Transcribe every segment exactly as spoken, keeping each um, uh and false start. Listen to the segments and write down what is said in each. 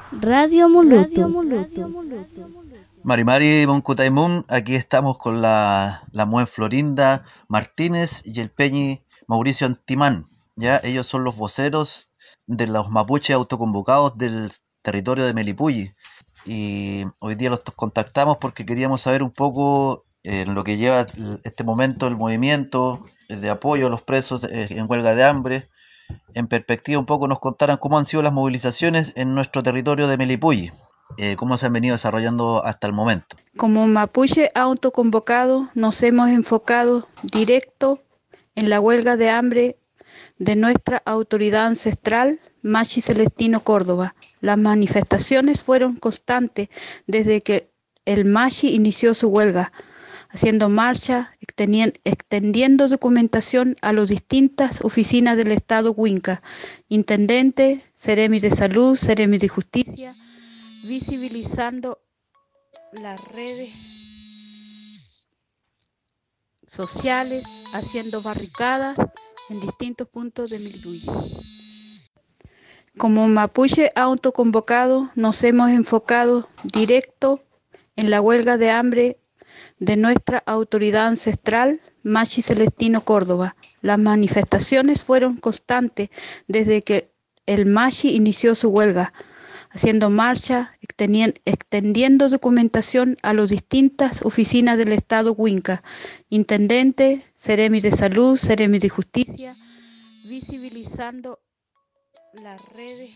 Radio Muluto. Marimari Moncutaimun, aquí estamos con la, la Muen Florinda Martínez y el Peñi Mauricio Antimán. Ya ellos son los voceros de los mapuches autoconvocados del territorio de Melipulli. Y hoy día los contactamos porque queríamos saber un poco eh, en lo que lleva este momento el movimiento de apoyo a los presos eh, en huelga de hambre. En perspectiva un poco nos contaran cómo han sido las movilizaciones en nuestro territorio de Melipulli, eh, cómo se han venido desarrollando hasta el momento. Como mapuche autoconvocado, nos hemos enfocado directo en la huelga de hambre de nuestra autoridad ancestral, Machi Celestino Córdoba. Las manifestaciones fueron constantes desde que el Machi inició su huelga, haciendo marcha, extendiendo documentación a las distintas oficinas del Estado Huinca, Intendente, Seremi de Salud, Seremi de Justicia, visibilizando las redes sociales, haciendo barricadas en distintos puntos de Melipulli. Como mapuche autoconvocado, nos hemos enfocado directo en la huelga de hambre de nuestra autoridad ancestral, Machi Celestino Córdoba. Las manifestaciones fueron constantes desde que el Machi inició su huelga, haciendo marcha, extendiendo documentación a las distintas oficinas del Estado Huinca, Intendente, Seremi de Salud, Seremi de Justicia, visibilizando las redes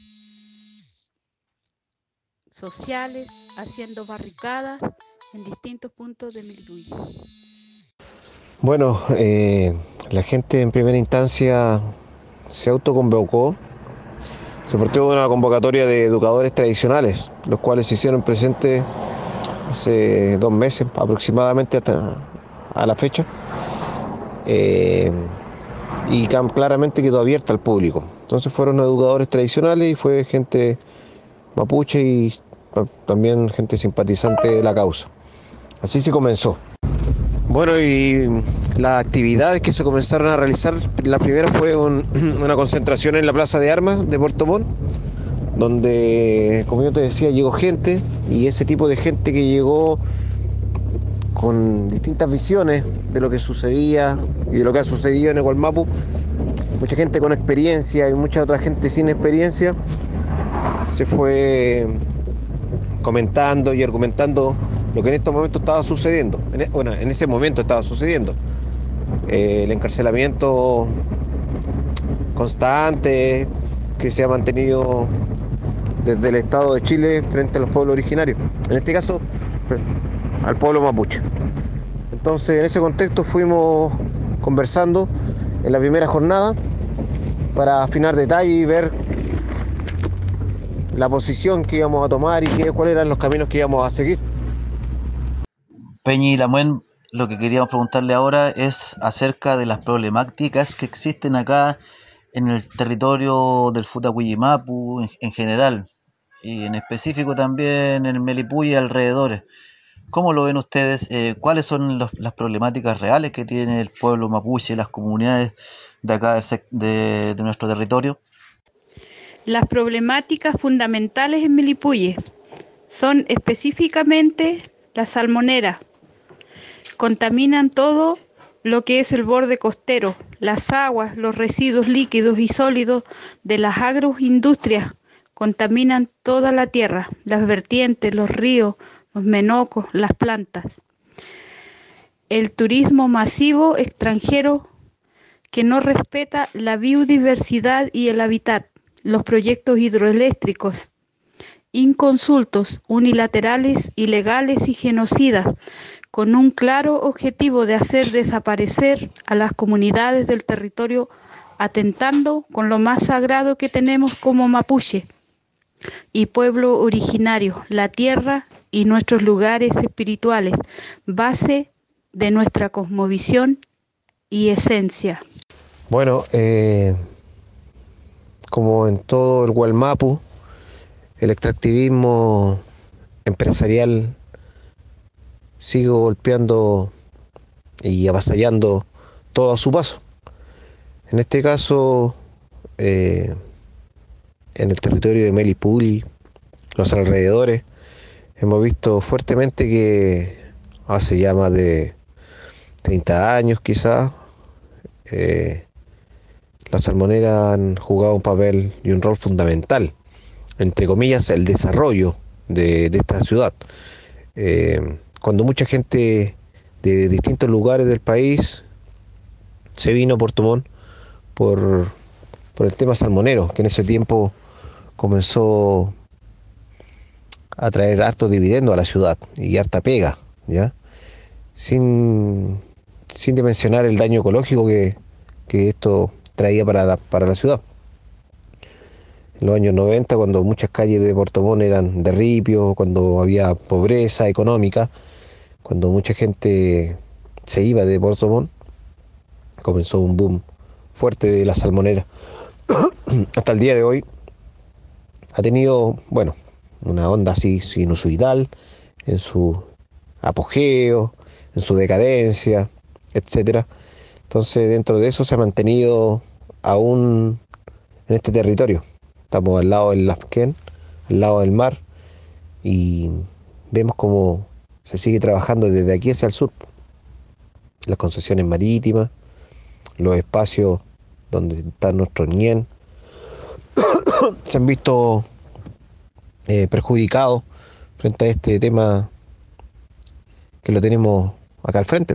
sociales, haciendo barricadas en distintos puntos de Melipulli. Bueno, eh, la gente en primera instancia se autoconvocó. Se partió de una convocatoria de educadores tradicionales, los cuales se hicieron presentes hace dos meses aproximadamente hasta a la fecha. Eh, y claramente quedó abierta al público. Entonces fueron educadores tradicionales y fue gente mapuche y también gente simpatizante de la causa. Así se comenzó. Bueno, y las actividades que se comenzaron a realizar, la primera fue un, una concentración en la Plaza de Armas de Puerto Montt, donde, como yo te decía, llegó gente, y ese tipo de gente que llegó con distintas visiones de lo que sucedía y de lo que ha sucedido en el Gualmapu, mucha gente con experiencia y mucha otra gente sin experiencia, se fue comentando y argumentando lo que en estos momentos estaba sucediendo. Bueno, en ese momento estaba sucediendo. Eh, el encarcelamiento constante que se ha mantenido desde el Estado de Chile frente a los pueblos originarios. En este caso, al pueblo mapuche. Entonces, en ese contexto fuimos conversando en la primera jornada para afinar detalles y ver la posición que íbamos a tomar y qué, cuáles eran los caminos que íbamos a seguir. Peñi y Lamuen, lo que queríamos preguntarle ahora es acerca de las problemáticas que existen acá en el territorio del Futacuyimapu en, en general, y en específico también en Melipulli y alrededores. ¿Cómo lo ven ustedes? Eh, ¿Cuáles son los, las problemáticas reales que tiene el pueblo mapuche y las comunidades de acá de, de, de nuestro territorio? Las problemáticas fundamentales en Melipulli son específicamente la salmonera. Contaminan todo lo que es el borde costero, las aguas, los residuos líquidos y sólidos de las agroindustrias contaminan toda la tierra, las vertientes, los ríos, los menocos, las plantas. El turismo masivo extranjero que no respeta la biodiversidad y el hábitat, los proyectos hidroeléctricos inconsultos, unilaterales, ilegales y genocidas, con un claro objetivo de hacer desaparecer a las comunidades del territorio, atentando con lo más sagrado que tenemos como mapuche y pueblo originario, la tierra y nuestros lugares espirituales, base de nuestra cosmovisión y esencia. Bueno, eh, como en todo el Gualmapu, el extractivismo empresarial sigue golpeando y avasallando todo a su paso. En este caso, eh, en el territorio de Melipulli, los alrededores. Hemos visto fuertemente que hace ya más de treinta años quizás, eh, las salmoneras han jugado un papel y un rol fundamental, entre comillas, el desarrollo de, de esta ciudad. Eh, cuando mucha gente de distintos lugares del país se vino a Puerto Montt por, por el tema salmonero, que en ese tiempo comenzó a traer harto dividendo a la ciudad y harta pega, ¿ya? Sin, sin dimensionar el daño ecológico que, que esto traía para la, para la ciudad. En los años noventa, cuando muchas calles de Puerto Montt eran de ripio, cuando había pobreza económica, cuando mucha gente se iba de Puerto Montt, comenzó un boom fuerte de la salmonera. Hasta el día de hoy ha tenido, bueno, una onda así sinusoidal en su apogeo, en su decadencia, etcétera. Entonces, dentro de eso se ha mantenido aún en este territorio. Estamos al lado del Lasquén, al lado del mar, y vemos cómo se sigue trabajando desde aquí hacia el sur. Las concesiones marítimas, los espacios donde está nuestro ñén, se han visto eh, perjudicados frente a este tema que lo tenemos acá al frente.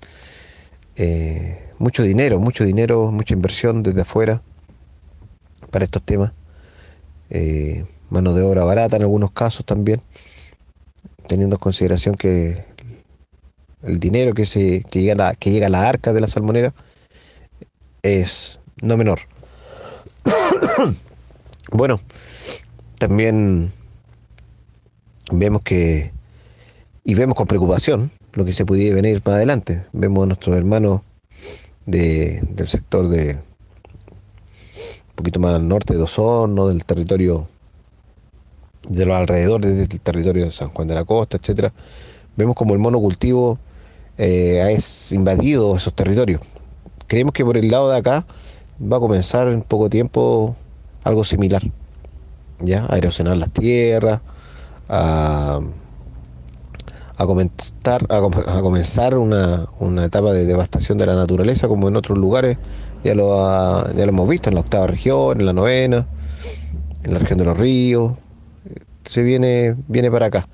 Eh, mucho dinero, mucho dinero, mucha inversión desde afuera para estos temas. Eh, mano de obra barata en algunos casos también, teniendo en consideración que el dinero que se que llega a la, que llega a la arca de la salmonera es no menor. Bueno, también vemos que, y vemos con preocupación lo que se pudiera venir más adelante. Vemos a nuestros hermanos de, del sector de un poquito más al norte de Osorno, del territorio de los alrededores del territorio de San Juan de la Costa, etcétera. Vemos como el monocultivo eh, ha invadido esos territorios. Creemos que por el lado de acá va a comenzar en poco tiempo algo similar, ya, a erosionar las tierras, a, a comenzar, a, a comenzar una, una etapa de devastación de la naturaleza, como en otros lugares ya lo, ha, ya lo hemos visto, en la octava región, en la novena, en la región de los ríos. Se viene, viene para acá.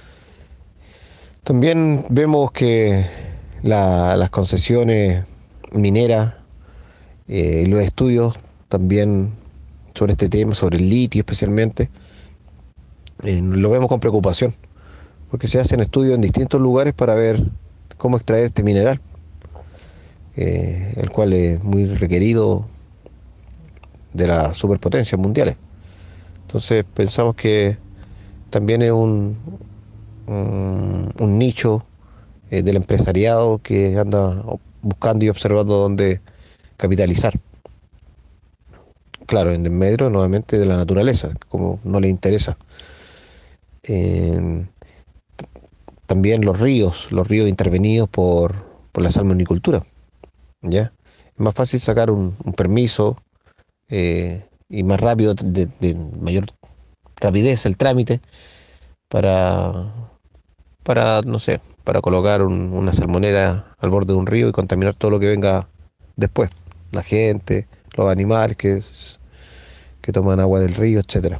También vemos que la, las concesiones mineras eh, y los estudios también sobre este tema, sobre el litio especialmente, eh, lo vemos con preocupación, porque se hacen estudios en distintos lugares para ver cómo extraer este mineral, eh, el cual es muy requerido de las superpotencias mundiales. Entonces pensamos que también es un, un, un nicho eh, del empresariado que anda buscando y observando dónde capitalizar. Claro, en el medio nuevamente de la naturaleza, como no le interesa. Eh, también los ríos, los ríos intervenidos por, por la salmonicultura, ¿ya? Es más fácil sacar un, un permiso eh, y más rápido, de, de mayor rapidez el trámite para, para no sé, para colocar un, una salmonera al borde de un río y contaminar todo lo que venga después, la gente, los animales que, que toman agua del río, etcétera.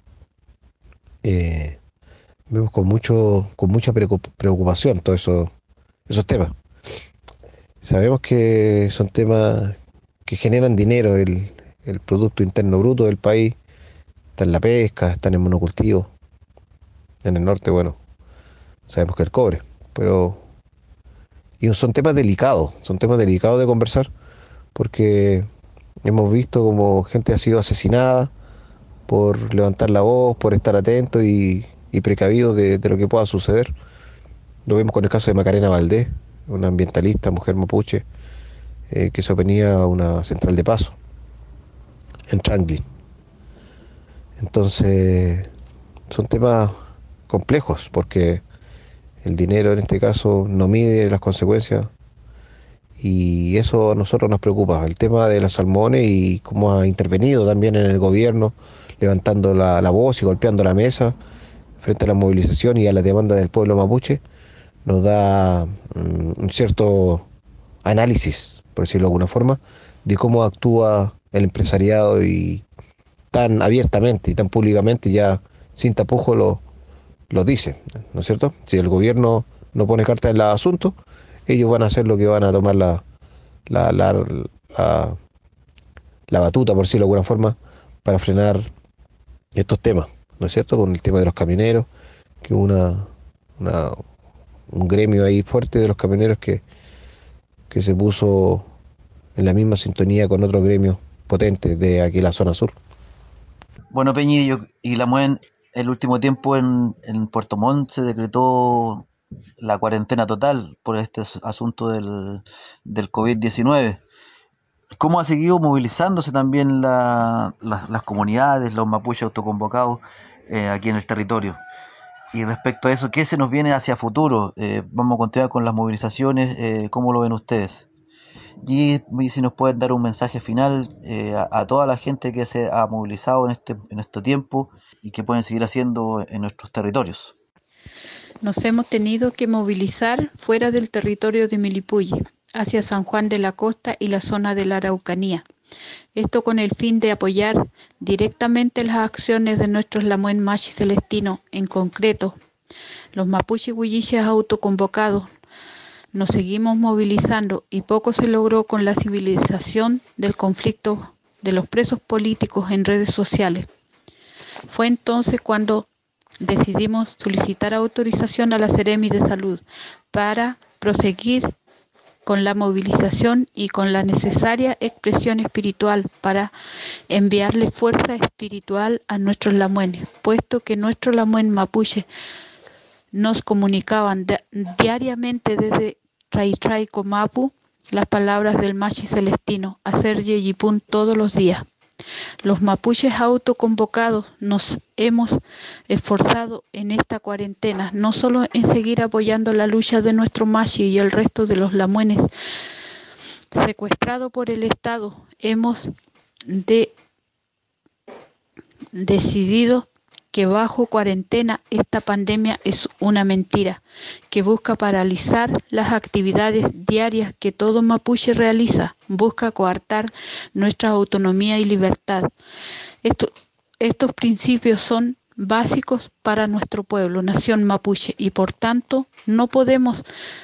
Eh, vemos con mucho, con mucha preocupación todos eso, esos temas. Sabemos que son temas que generan dinero, el, el Producto Interno Bruto del país está en la pesca, está en el monocultivo. En el norte, bueno, sabemos que el cobre, pero y son temas delicados, son temas delicados de conversar, porque hemos visto como gente ha sido asesinada por levantar la voz, por estar atento y, y precavido de, de lo que pueda suceder. Lo vemos con el caso de Macarena Valdés, una ambientalista, mujer mapuche, eh, que se oponía a una central de paso en Franklin. Entonces, son temas complejos, porque el dinero en este caso no mide las consecuencias y eso a nosotros nos preocupa. El tema de los salmones y cómo ha intervenido también en el gobierno levantando la, la voz y golpeando la mesa frente a la movilización y a la demanda del pueblo mapuche, nos da um, un cierto análisis, por decirlo de alguna forma, de cómo actúa el empresariado y tan abiertamente y tan públicamente, ya sin tapujos, lo, lo dice, ¿no es cierto? Si el gobierno no pone carta en el asunto, ellos van a hacer lo que van a tomar la, la, la, la, la batuta, por decirlo de alguna forma, para frenar estos temas, ¿no es cierto? Con el tema de los camioneros, que hubo una, una, un gremio ahí fuerte de los camioneros que, que se puso en la misma sintonía con otros gremios potentes de aquí la zona sur. Bueno, Peñi, y la MUEN, el último tiempo en, en Puerto Montt se decretó la cuarentena total por este asunto del, del covid diecinueve. ¿Cómo ha seguido movilizándose también la, la, las comunidades, los mapuches autoconvocados eh, aquí en el territorio? Y respecto a eso, ¿qué se nos viene hacia futuro? Eh, ¿Vamos a continuar con las movilizaciones? Eh, ¿Cómo lo ven ustedes? Y, y si nos pueden dar un mensaje final eh, a, a toda la gente que se ha movilizado en este, en este tiempo y que pueden seguir haciendo en nuestros territorios. Nos hemos tenido que movilizar fuera del territorio de Milipuye, hacia San Juan de la Costa y la zona de la Araucanía. Esto con el fin de apoyar directamente las acciones de nuestros Lamuen Machi Celestino, en concreto, los mapuche huilliches autoconvocados. Nos seguimos movilizando y poco se logró con la civilización del conflicto de los presos políticos en redes sociales. Fue entonces cuando decidimos solicitar autorización a la Seremi de Salud para proseguir con la movilización y con la necesaria expresión espiritual para enviarle fuerza espiritual a nuestros lamuenes, puesto que nuestros lamuen mapuche nos comunicaban de, diariamente desde Trai Trai Comapu las palabras del Machi Celestino, hacer Yeyipún todos los días. Los mapuches autoconvocados nos hemos esforzado en esta cuarentena, no solo en seguir apoyando la lucha de nuestro Machi y el resto de los lamuenes secuestrados por el Estado, hemos de, decidido que bajo cuarentena esta pandemia es una mentira, que busca paralizar las actividades diarias que todo mapuche realiza, busca coartar nuestra autonomía y libertad. Esto, estos principios son básicos para nuestro pueblo, nación mapuche, y por tanto no podemos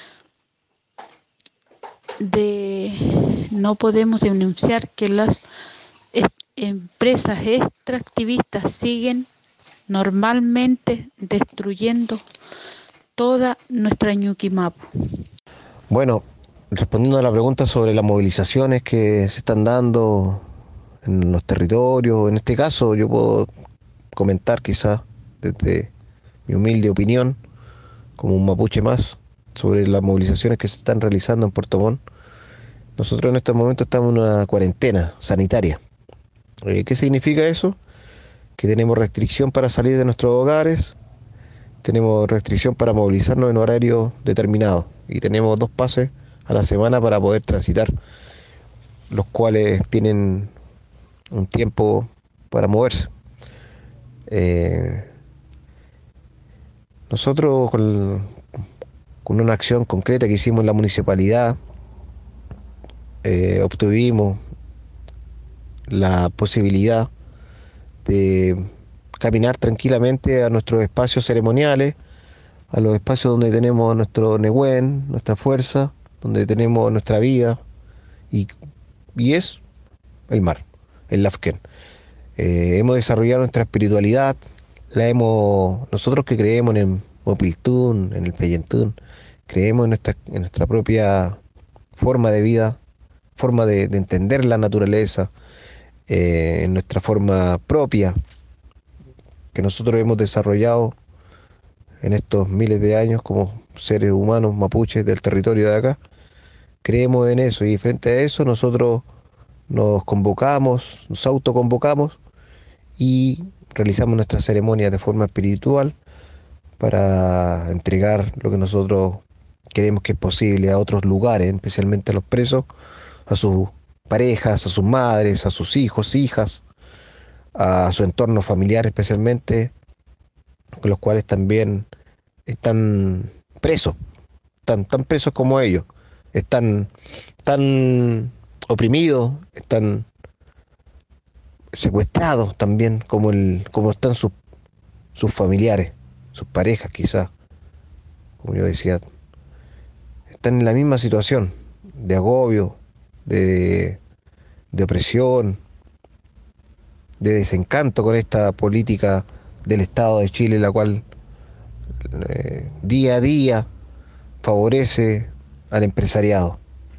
de, no podemos denunciar que las empresas extractivistas siguen normalmente destruyendo toda nuestra Ñuquimapu. Bueno, respondiendo a la pregunta sobre las movilizaciones que se están dando en los territorios, en este caso yo puedo comentar quizás desde mi humilde opinión, como un mapuche más, sobre las movilizaciones que se están realizando en Puerto Montt. Nosotros en este momento estamos en una cuarentena sanitaria. Eh, ¿Qué significa eso? Que tenemos restricción para salir de nuestros hogares, tenemos restricción para movilizarnos en horario determinado y tenemos dos pases a la semana para poder transitar, los cuales tienen un tiempo para moverse. Eh, nosotros con, con una acción concreta que hicimos en la municipalidad, eh, obtuvimos la posibilidad de caminar tranquilamente a nuestros espacios ceremoniales, a los espacios donde tenemos nuestro Nehuen, nuestra fuerza, donde tenemos nuestra vida, y, y es el mar, el Lafken. Eh, hemos desarrollado nuestra espiritualidad, la hemos, nosotros que creemos en el Mopiltún, en el Peyentún, creemos en nuestra, en nuestra propia forma de vida, forma de, de entender la naturaleza, eh, en nuestra forma propia que nosotros hemos desarrollado en estos miles de años como seres humanos mapuches del territorio de acá. Creemos en eso y frente a eso nosotros nos convocamos, nos autoconvocamos y realizamos nuestras ceremonias de forma espiritual para entregar lo que nosotros creemos que es posible a otros lugares, especialmente a los presos, a sus parejas, a sus madres, a sus hijos, hijas, a su entorno familiar especialmente, con los cuales también están presos, están tan presos como ellos, están tan oprimidos, están secuestrados también como el, como están sus, sus familiares, sus parejas quizás, como yo decía, están en la misma situación de agobio, de, de opresión, de desencanto con esta política del Estado de Chile, la cual eh, día a día favorece al empresariado.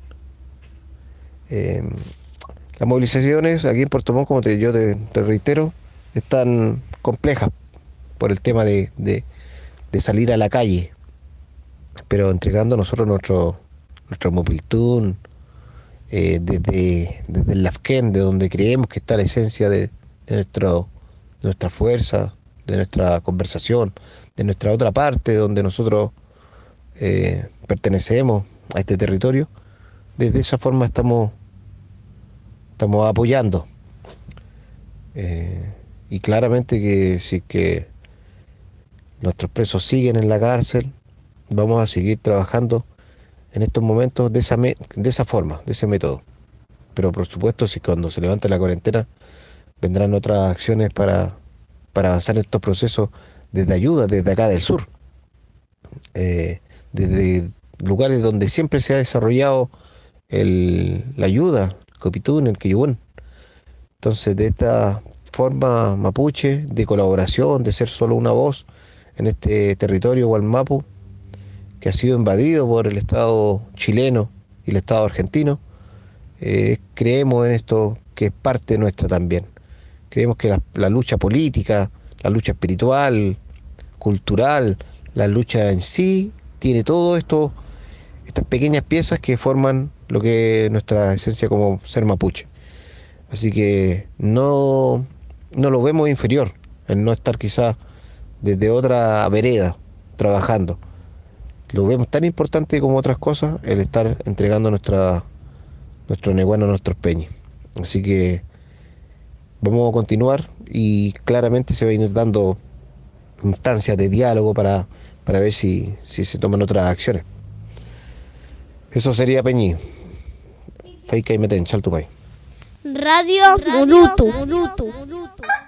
Eh, las movilizaciones aquí en Puerto Montt, como te, yo te, te reitero, están complejas por el tema de, de, de salir a la calle, pero entregando nosotros nuestro, nuestro Moviltún, eh, desde, desde el LAFKEN, de donde creemos que está la esencia de, de, nuestro, de nuestra fuerza, de nuestra conversación, de nuestra otra parte, donde nosotros eh, pertenecemos a este territorio. Desde esa forma estamos, estamos apoyando. Eh, y claramente que si es que nuestros presos siguen en la cárcel, vamos a seguir trabajando en estos momentos de esa, me, de esa forma, de ese método. Pero por supuesto, si cuando se levante la cuarentena, vendrán otras acciones para, para avanzar en estos procesos desde ayuda, desde acá del sur. Eh, desde lugares donde siempre se ha desarrollado el, la ayuda, el Copitún, el Quillubún. Entonces, de esta forma mapuche, de colaboración, de ser solo una voz en este territorio Gualmapu, que ha sido invadido por el Estado chileno y el Estado argentino, eh, creemos en esto que es parte nuestra también. Creemos que la, la lucha política, la lucha espiritual, cultural, la lucha en sí, tiene todo esto, estas pequeñas piezas que forman lo que es nuestra esencia como ser mapuche. Así que no, no lo vemos inferior, el no estar quizás desde otra vereda trabajando. Lo vemos tan importante como otras cosas, el estar entregando nuestra, nuestro neguano a nuestros peñis. Así que vamos a continuar y claramente se va a ir dando instancias de diálogo para, para ver si, si se toman otras acciones. Eso sería Peñi. Feika y Meten, Chaltupay. Radio Murutu.